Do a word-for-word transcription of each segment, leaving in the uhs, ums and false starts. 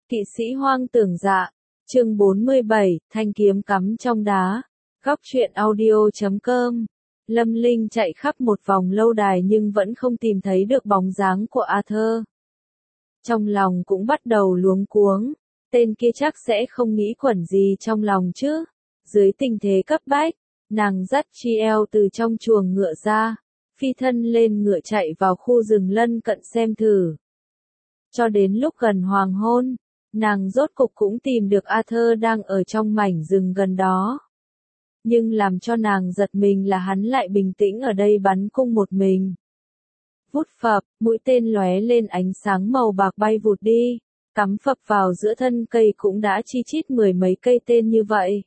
Kỵ sĩ hoang tưởng dạ, chương bốn mươi bảy, thanh kiếm cắm trong đá. Góc truyện audio chấm com. Lâm Linh chạy khắp một vòng lâu đài nhưng vẫn không tìm thấy được bóng dáng của Arthur. Trong lòng cũng bắt đầu luống cuống, tên kia chắc sẽ không nghĩ quẩn gì trong lòng chứ. Dưới tình thế cấp bách, nàng dắt Chiel từ trong chuồng ngựa ra, phi thân lên ngựa chạy vào khu rừng lân cận xem thử. Cho đến lúc gần hoàng hôn, nàng rốt cục cũng tìm được Arthur đang ở trong mảnh rừng gần đó. Nhưng làm cho nàng giật mình là hắn lại bình tĩnh ở đây bắn cung một mình. Vút phập, mũi tên lóe lên ánh sáng màu bạc bay vụt đi, cắm phập vào giữa thân cây cũng đã chi chít mười mấy cây tên như vậy.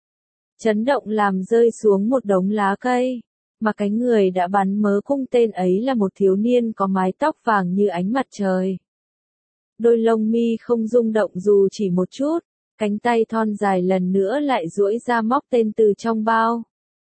Chấn động làm rơi xuống một đống lá cây, mà cái người đã bắn mớ cung tên ấy là một thiếu niên có mái tóc vàng như ánh mặt trời. Đôi lông mi không rung động dù chỉ một chút, cánh tay thon dài lần nữa lại duỗi ra móc tên từ trong bao.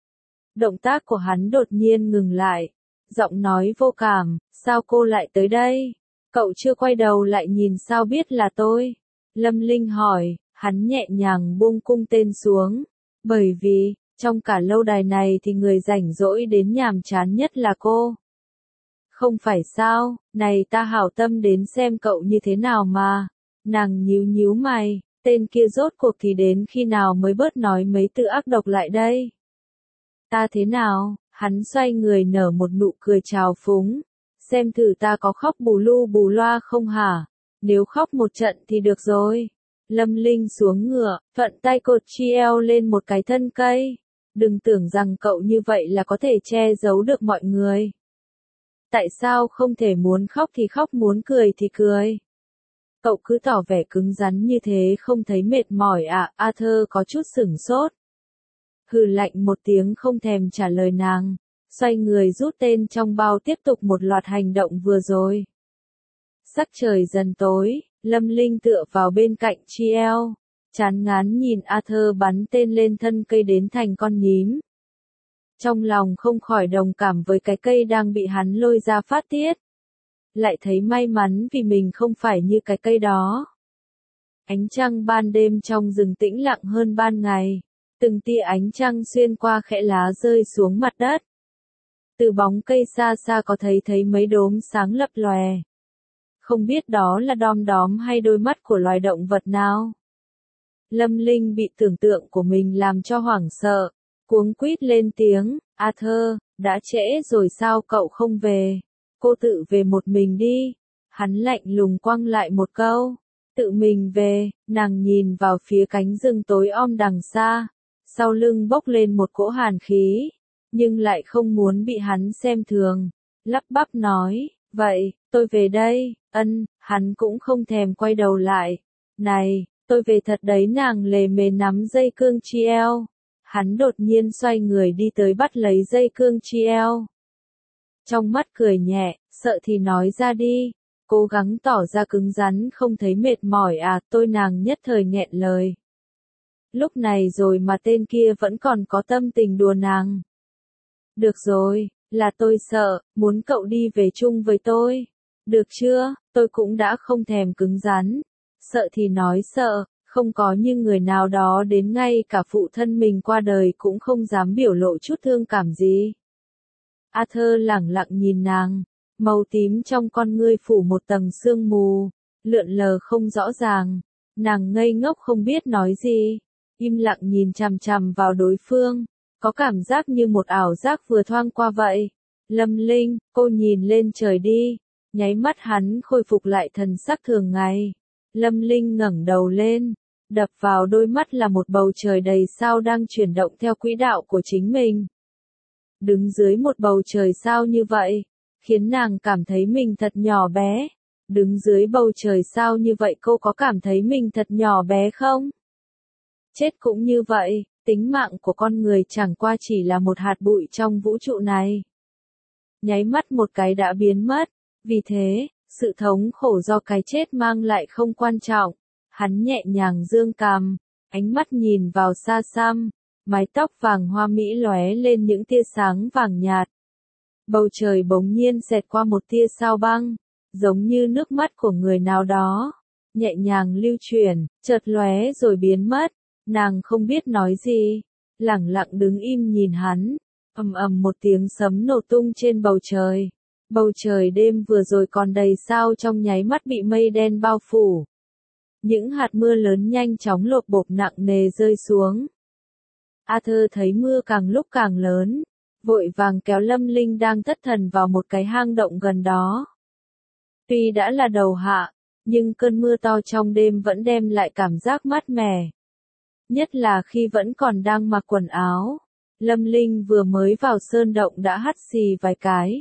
Động tác của hắn đột nhiên ngừng lại, giọng nói vô cảm, sao cô lại tới đây? Cậu chưa quay đầu lại nhìn sao biết là tôi? Lâm Linh hỏi, hắn nhẹ nhàng buông cung tên xuống, bởi vì, trong cả lâu đài này thì người rảnh rỗi đến nhàm chán nhất là cô. Không phải sao, này ta hảo tâm đến xem cậu như thế nào mà. Nàng nhíu nhíu mày, tên kia rốt cuộc thì đến khi nào mới bớt nói mấy từ ác độc lại đây. Ta thế nào, hắn xoay người nở một nụ cười trào phúng. Xem thử ta có khóc bù lu bù loa không hả? Nếu khóc một trận thì được rồi. Lâm Linh xuống ngựa, thuận tay cột Chiel lên một cái thân cây. Đừng tưởng rằng cậu như vậy là có thể che giấu được mọi người. Tại sao không thể muốn khóc thì khóc, muốn cười thì cười? Cậu cứ tỏ vẻ cứng rắn như thế không thấy mệt mỏi à? Arthur có chút sửng sốt. Hừ lạnh một tiếng không thèm trả lời nàng, xoay người rút tên trong bao tiếp tục một loạt hành động vừa rồi. Sắc trời dần tối, Lâm Linh tựa vào bên cạnh Chiel, chán ngán nhìn Arthur bắn tên lên thân cây đến thành con nhím. Trong lòng không khỏi đồng cảm với cái cây đang bị hắn lôi ra phát tiết. Lại thấy may mắn vì mình không phải như cái cây đó. Ánh trăng ban đêm trong rừng tĩnh lặng hơn ban ngày. Từng tia ánh trăng xuyên qua khẽ lá rơi xuống mặt đất. Từ bóng cây xa xa có thấy thấy mấy đốm sáng lập lòe. Không biết đó là đom đóm hay đôi mắt của loài động vật nào. Lâm Linh bị tưởng tượng của mình làm cho hoảng sợ. Cuống quýt lên tiếng, Arthur, đã trễ rồi sao cậu không về? Cô tự về một mình đi. Hắn lạnh lùng quăng lại một câu. Tự mình về, nàng nhìn vào phía cánh rừng tối om đằng xa. Sau lưng bốc lên một cỗ hàn khí. Nhưng lại không muốn bị hắn xem thường. Lắp bắp nói, vậy, tôi về đây. Ân, hắn cũng không thèm quay đầu lại. Này, tôi về thật đấy, nàng lề mề nắm dây cương Chiel. Hắn đột nhiên xoay người đi tới bắt lấy dây cương Chiel. Trong mắt cười nhẹ, sợ thì nói ra đi. Cố gắng tỏ ra cứng rắn không thấy mệt mỏi à? Tôi nàng nhất thời nghẹn lời. Lúc này rồi mà tên kia vẫn còn có tâm tình đùa nàng. Được rồi, là tôi sợ, muốn cậu đi về chung với tôi. Được chưa, tôi cũng đã không thèm cứng rắn. Sợ thì nói sợ. Không có như người nào đó đến ngay cả phụ thân mình qua đời cũng không dám biểu lộ chút thương cảm gì. Arthur lẳng lặng nhìn nàng, màu tím trong con ngươi phủ một tầng sương mù, lượn lờ không rõ ràng. Nàng ngây ngốc không biết nói gì, im lặng nhìn chằm chằm vào đối phương, có cảm giác như một ảo giác vừa thoáng qua vậy. Lâm Linh, cô nhìn lên trời đi. Nháy mắt hắn khôi phục lại thần sắc thường ngày. Lâm Linh ngẩng đầu lên, đập vào đôi mắt là một bầu trời đầy sao đang chuyển động theo quỹ đạo của chính mình. Đứng dưới một bầu trời sao như vậy, khiến nàng cảm thấy mình thật nhỏ bé. Đứng dưới bầu trời sao như vậy cô có cảm thấy mình thật nhỏ bé không? Chết cũng như vậy, tính mạng của con người chẳng qua chỉ là một hạt bụi trong vũ trụ này. Nháy mắt một cái đã biến mất, vì thế, sự thống khổ do cái chết mang lại không quan trọng. Hắn nhẹ nhàng dương cằm, ánh mắt nhìn vào xa xăm, mái tóc vàng hoa mỹ lóe lên những tia sáng vàng nhạt. Bầu trời bỗng nhiên xẹt qua một tia sao băng, giống như nước mắt của người nào đó. nhẹ nhàng lưu chuyển, chợt lóe rồi biến mất. Nàng không biết nói gì, lẳng lặng đứng im nhìn hắn. Ầm ầm một tiếng sấm nổ tung trên bầu trời. Bầu trời đêm vừa rồi còn đầy sao trong nháy mắt bị mây đen bao phủ. Những hạt mưa lớn nhanh chóng lộp bộp nặng nề rơi xuống. Arthur thấy mưa càng lúc càng lớn, vội vàng kéo Lâm Linh đang thất thần vào một cái hang động gần đó. Tuy đã là đầu hạ, nhưng cơn mưa to trong đêm vẫn đem lại cảm giác mát mẻ. Nhất là khi vẫn còn đang mặc quần áo. Lâm Linh vừa mới vào sơn động đã hắt xì vài cái.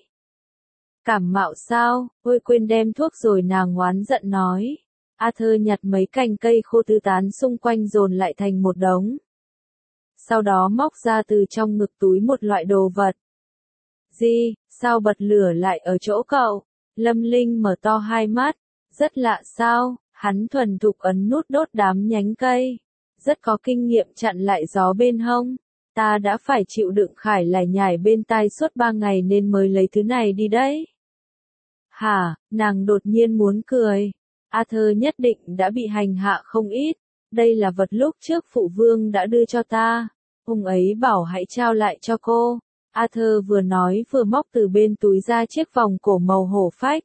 Cảm mạo sao, ôi quên đem thuốc rồi, nàng oán giận nói. Arthur nhặt mấy cành cây khô tứ tán xung quanh dồn lại thành một đống. Sau đó móc ra từ trong ngực túi một loại đồ vật. Gì, sao bật lửa lại ở chỗ cậu? Lâm Linh mở to hai mắt. Rất lạ sao, hắn thuần thục ấn nút đốt đám nhánh cây. Rất có kinh nghiệm chặn lại gió bên hông. Ta đã phải chịu đựng Khải lải nhải bên tai suốt ba ngày nên mới lấy thứ này đi đấy. Hả, nàng đột nhiên muốn cười. Arthur nhất định đã bị hành hạ không ít. Đây là vật lúc trước phụ vương đã đưa cho ta. Ông ấy bảo hãy trao lại cho cô. Arthur vừa nói vừa móc từ bên túi ra chiếc vòng cổ màu hổ phách.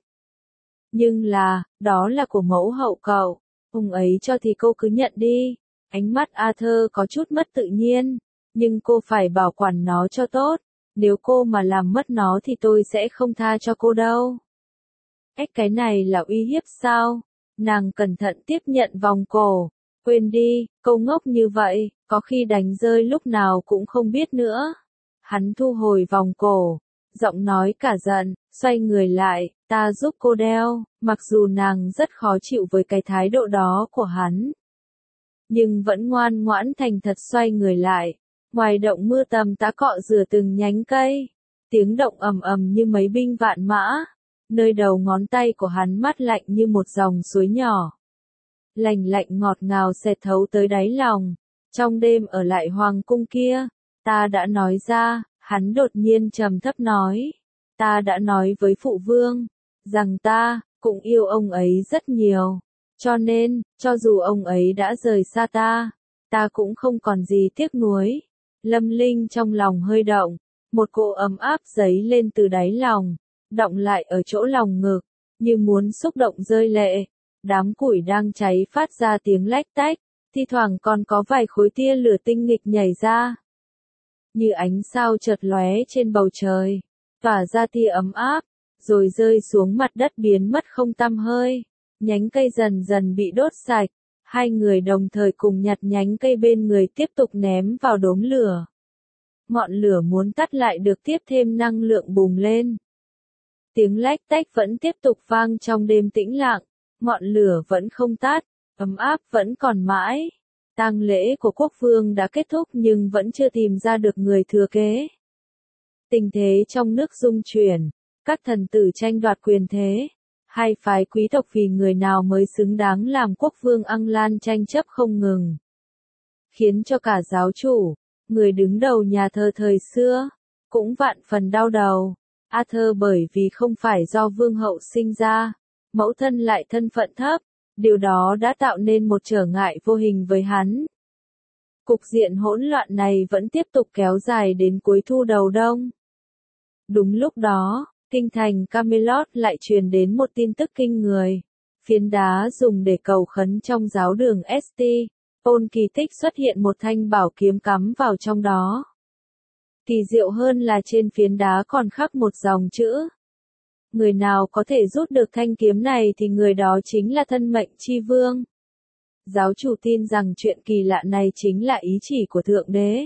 Nhưng là, đó là của mẫu hậu cậu. Ông ấy cho thì cô cứ nhận đi. Ánh mắt Arthur có chút mất tự nhiên. Nhưng cô phải bảo quản nó cho tốt. Nếu cô mà làm mất nó thì tôi sẽ không tha cho cô đâu. Ếch, cái này là uy hiếp sao? Nàng cẩn thận tiếp nhận vòng cổ. Quên đi, câu ngốc như vậy, có khi đánh rơi lúc nào cũng không biết nữa. Hắn thu hồi vòng cổ, giọng nói cả giận, xoay người lại, ta giúp cô đeo, mặc dù nàng rất khó chịu với cái thái độ đó của hắn. Nhưng vẫn ngoan ngoãn thành thật xoay người lại. Ngoài động mưa tầm tã cọ rửa từng nhánh cây. Tiếng động ầm ầm như mấy binh vạn mã. Nơi đầu ngón tay của hắn mát lạnh như một dòng suối nhỏ. Lành lạnh ngọt ngào xẹt thấu tới đáy lòng. Trong đêm ở lại hoàng cung kia, ta đã nói ra, hắn đột nhiên trầm thấp nói. Ta đã nói với phụ vương, rằng ta, cũng yêu ông ấy rất nhiều. Cho nên, cho dù ông ấy đã rời xa ta, ta cũng không còn gì tiếc nuối. Lâm Linh trong lòng hơi động, một cỗ ấm áp dấy lên từ đáy lòng, đọng lại ở chỗ lòng ngực, như muốn xúc động rơi lệ. Đám củi đang cháy phát ra tiếng lách tách, thi thoảng còn có vài khối tia lửa tinh nghịch nhảy ra. Như ánh sao chợt lóe trên bầu trời, tỏa ra tia ấm áp, rồi rơi xuống mặt đất biến mất không tăm hơi. Nhánh cây dần dần bị đốt sạch, hai người đồng thời cùng nhặt nhánh cây bên người tiếp tục ném vào đốm lửa. Ngọn lửa muốn tắt lại được tiếp thêm năng lượng bùng lên. Tiếng lách tách vẫn tiếp tục vang trong đêm tĩnh lặng, ngọn lửa vẫn không tắt, ấm áp vẫn còn mãi. Tang lễ của quốc vương đã kết thúc nhưng vẫn chưa tìm ra được người thừa kế. Tình thế trong nước rung chuyển, các thần tử tranh đoạt quyền thế. Hai phái quý tộc vì người nào mới xứng đáng làm quốc vương Ăng Lan tranh chấp không ngừng. Khiến cho cả giáo chủ, người đứng đầu nhà thờ thời xưa, cũng vạn phần đau đầu. Arthur bởi vì không phải do vương hậu sinh ra, mẫu thân lại thân phận thấp, điều đó đã tạo nên một trở ngại vô hình với hắn. Cục diện hỗn loạn này vẫn tiếp tục kéo dài đến cuối thu đầu đông. Đúng lúc đó, kinh thành Camelot lại truyền đến một tin tức kinh người. Phiến đá dùng để cầu khấn trong giáo đường St. Paul kỳ tích xuất hiện một thanh bảo kiếm cắm vào trong đó. Kỳ diệu hơn là trên phiến đá còn khắc một dòng chữ. Người nào có thể rút được thanh kiếm này thì người đó chính là thân mệnh chi vương. Giáo chủ tin rằng chuyện kỳ lạ này chính là ý chỉ của Thượng Đế.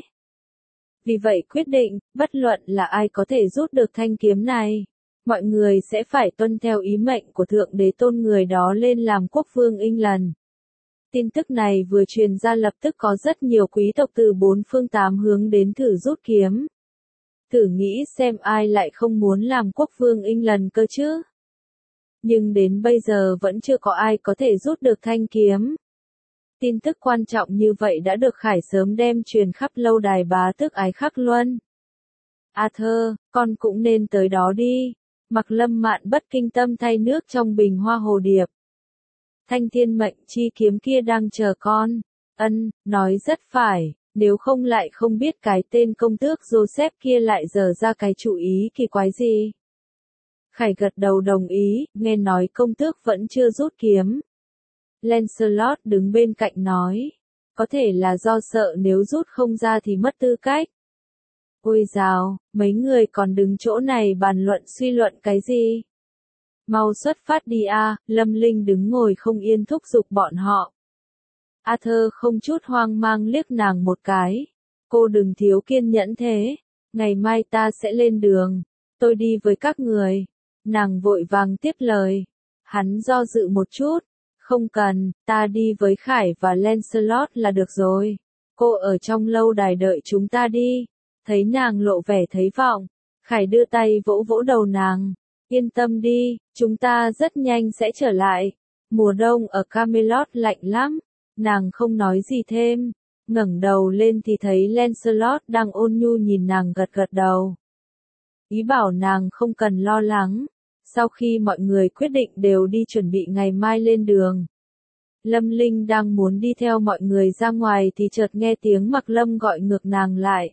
Vì vậy quyết định, bất luận là ai có thể rút được thanh kiếm này, mọi người sẽ phải tuân theo ý mệnh của Thượng Đế tôn người đó lên làm quốc vương England. Tin tức này vừa truyền ra lập tức có rất nhiều quý tộc từ bốn phương tám hướng đến thử rút kiếm. Thử nghĩ xem ai lại không muốn làm quốc vương England cơ chứ. Nhưng đến bây giờ vẫn chưa có ai có thể rút được thanh kiếm. Tin tức quan trọng như vậy đã được Khải sớm đem truyền khắp lâu đài bá tước Ái Khắc Luân. Arthur, con cũng nên tới đó đi. Mặc Lâm Mạn bất kinh tâm thay nước trong bình hoa hồ điệp. Thanh thiên mệnh chi kiếm kia đang chờ con. Ân, nói rất phải, nếu không lại không biết cái tên công tước Joseph kia lại dở ra cái chủ ý kỳ quái gì. Khải gật đầu đồng ý, nghe nói công tước vẫn chưa rút kiếm. Lancelot đứng bên cạnh nói, có thể là do sợ nếu rút không ra thì mất tư cách. Ôi dào, mấy người còn đứng chỗ này bàn luận suy luận cái gì? Mau xuất phát đi a, Lâm Linh đứng ngồi không yên thúc giục bọn họ. Arthur không chút hoang mang liếc nàng một cái. Cô đừng thiếu kiên nhẫn thế, ngày mai ta sẽ lên đường, tôi đi với các người. Nàng vội vàng tiếp lời. Hắn do dự một chút, không cần, ta đi với Khải và Lancelot là được rồi. Cô ở trong lâu đài đợi chúng ta đi. Thấy nàng lộ vẻ thấy vọng, Khải đưa tay vỗ vỗ đầu nàng. Yên tâm đi, chúng ta rất nhanh sẽ trở lại. Mùa đông ở Camelot lạnh lắm. Nàng không nói gì thêm, ngẩng đầu lên thì thấy Lancelot đang ôn nhu nhìn nàng gật gật đầu. Ý bảo nàng không cần lo lắng. Sau khi mọi người quyết định đều đi chuẩn bị ngày mai lên đường. Lâm Linh đang muốn đi theo mọi người ra ngoài thì chợt nghe tiếng Mặc Lâm gọi ngược nàng lại.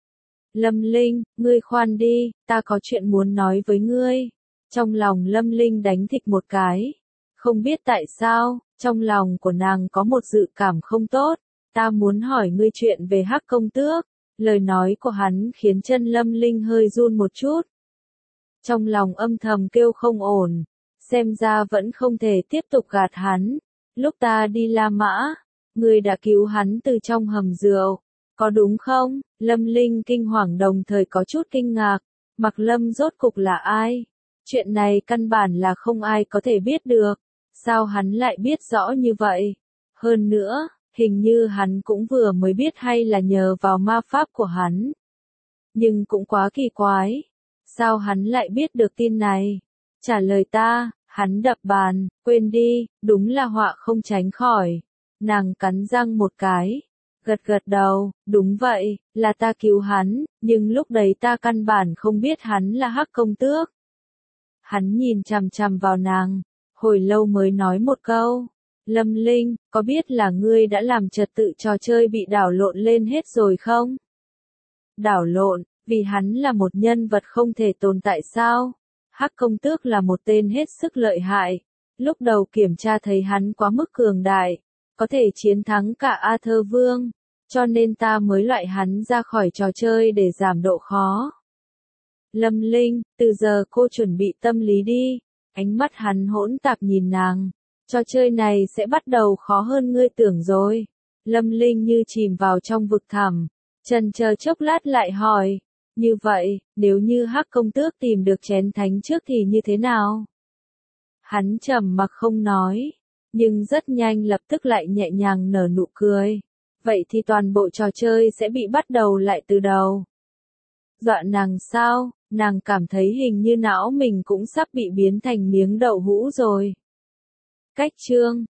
Lâm Linh, ngươi khoan đi, ta có chuyện muốn nói với ngươi. Trong lòng Lâm Linh đánh thịch một cái. Không biết tại sao, trong lòng của nàng có một dự cảm không tốt. Ta muốn hỏi ngươi chuyện về Hắc công tước. Lời nói của hắn khiến chân Lâm Linh hơi run một chút. Trong lòng âm thầm kêu không ổn. Xem ra vẫn không thể tiếp tục gạt hắn. Lúc ta đi La Mã, ngươi đã cứu hắn từ trong hầm rượu. Có đúng không? Lâm Linh kinh hoàng đồng thời có chút kinh ngạc. Mặc Lâm rốt cục là ai? Chuyện này căn bản là không ai có thể biết được. Sao hắn lại biết rõ như vậy? Hơn nữa, hình như hắn cũng vừa mới biết hay là nhờ vào ma pháp của hắn. Nhưng cũng quá kỳ quái. Sao hắn lại biết được tin này? Trả lời ta, hắn đập bàn, quên đi, đúng là họa không tránh khỏi. Nàng cắn răng một cái. Gật gật đầu, đúng vậy, là ta cứu hắn, nhưng lúc đấy ta căn bản không biết hắn là Hắc công tước. Hắn nhìn chằm chằm vào nàng, hồi lâu mới nói một câu. Lâm Linh, có biết là ngươi đã làm trật tự trò chơi bị đảo lộn lên hết rồi không? Đảo lộn, vì hắn là một nhân vật không thể tồn tại sao? Hắc công tước là một tên hết sức lợi hại. Lúc đầu kiểm tra thấy hắn quá mức cường đại, có thể chiến thắng cả Arthur Vương, cho nên ta mới loại hắn ra khỏi trò chơi để giảm độ khó. Lâm Linh, từ giờ cô chuẩn bị tâm lý đi. Ánh mắt hắn hỗn tạp nhìn nàng. Trò chơi này sẽ bắt đầu khó hơn ngươi tưởng rồi. Lâm Linh như chìm vào trong vực thẳm. Chần chờ chốc lát lại hỏi. Như vậy, nếu như Hắc công tước tìm được chén thánh trước thì như thế nào? Hắn trầm mặc không nói. Nhưng rất nhanh lập tức lại nhẹ nhàng nở nụ cười. Vậy thì toàn bộ trò chơi sẽ bị bắt đầu lại từ đầu. Dọa nàng sao? Nàng cảm thấy hình như não mình cũng sắp bị biến thành miếng đậu hũ rồi. Cách chương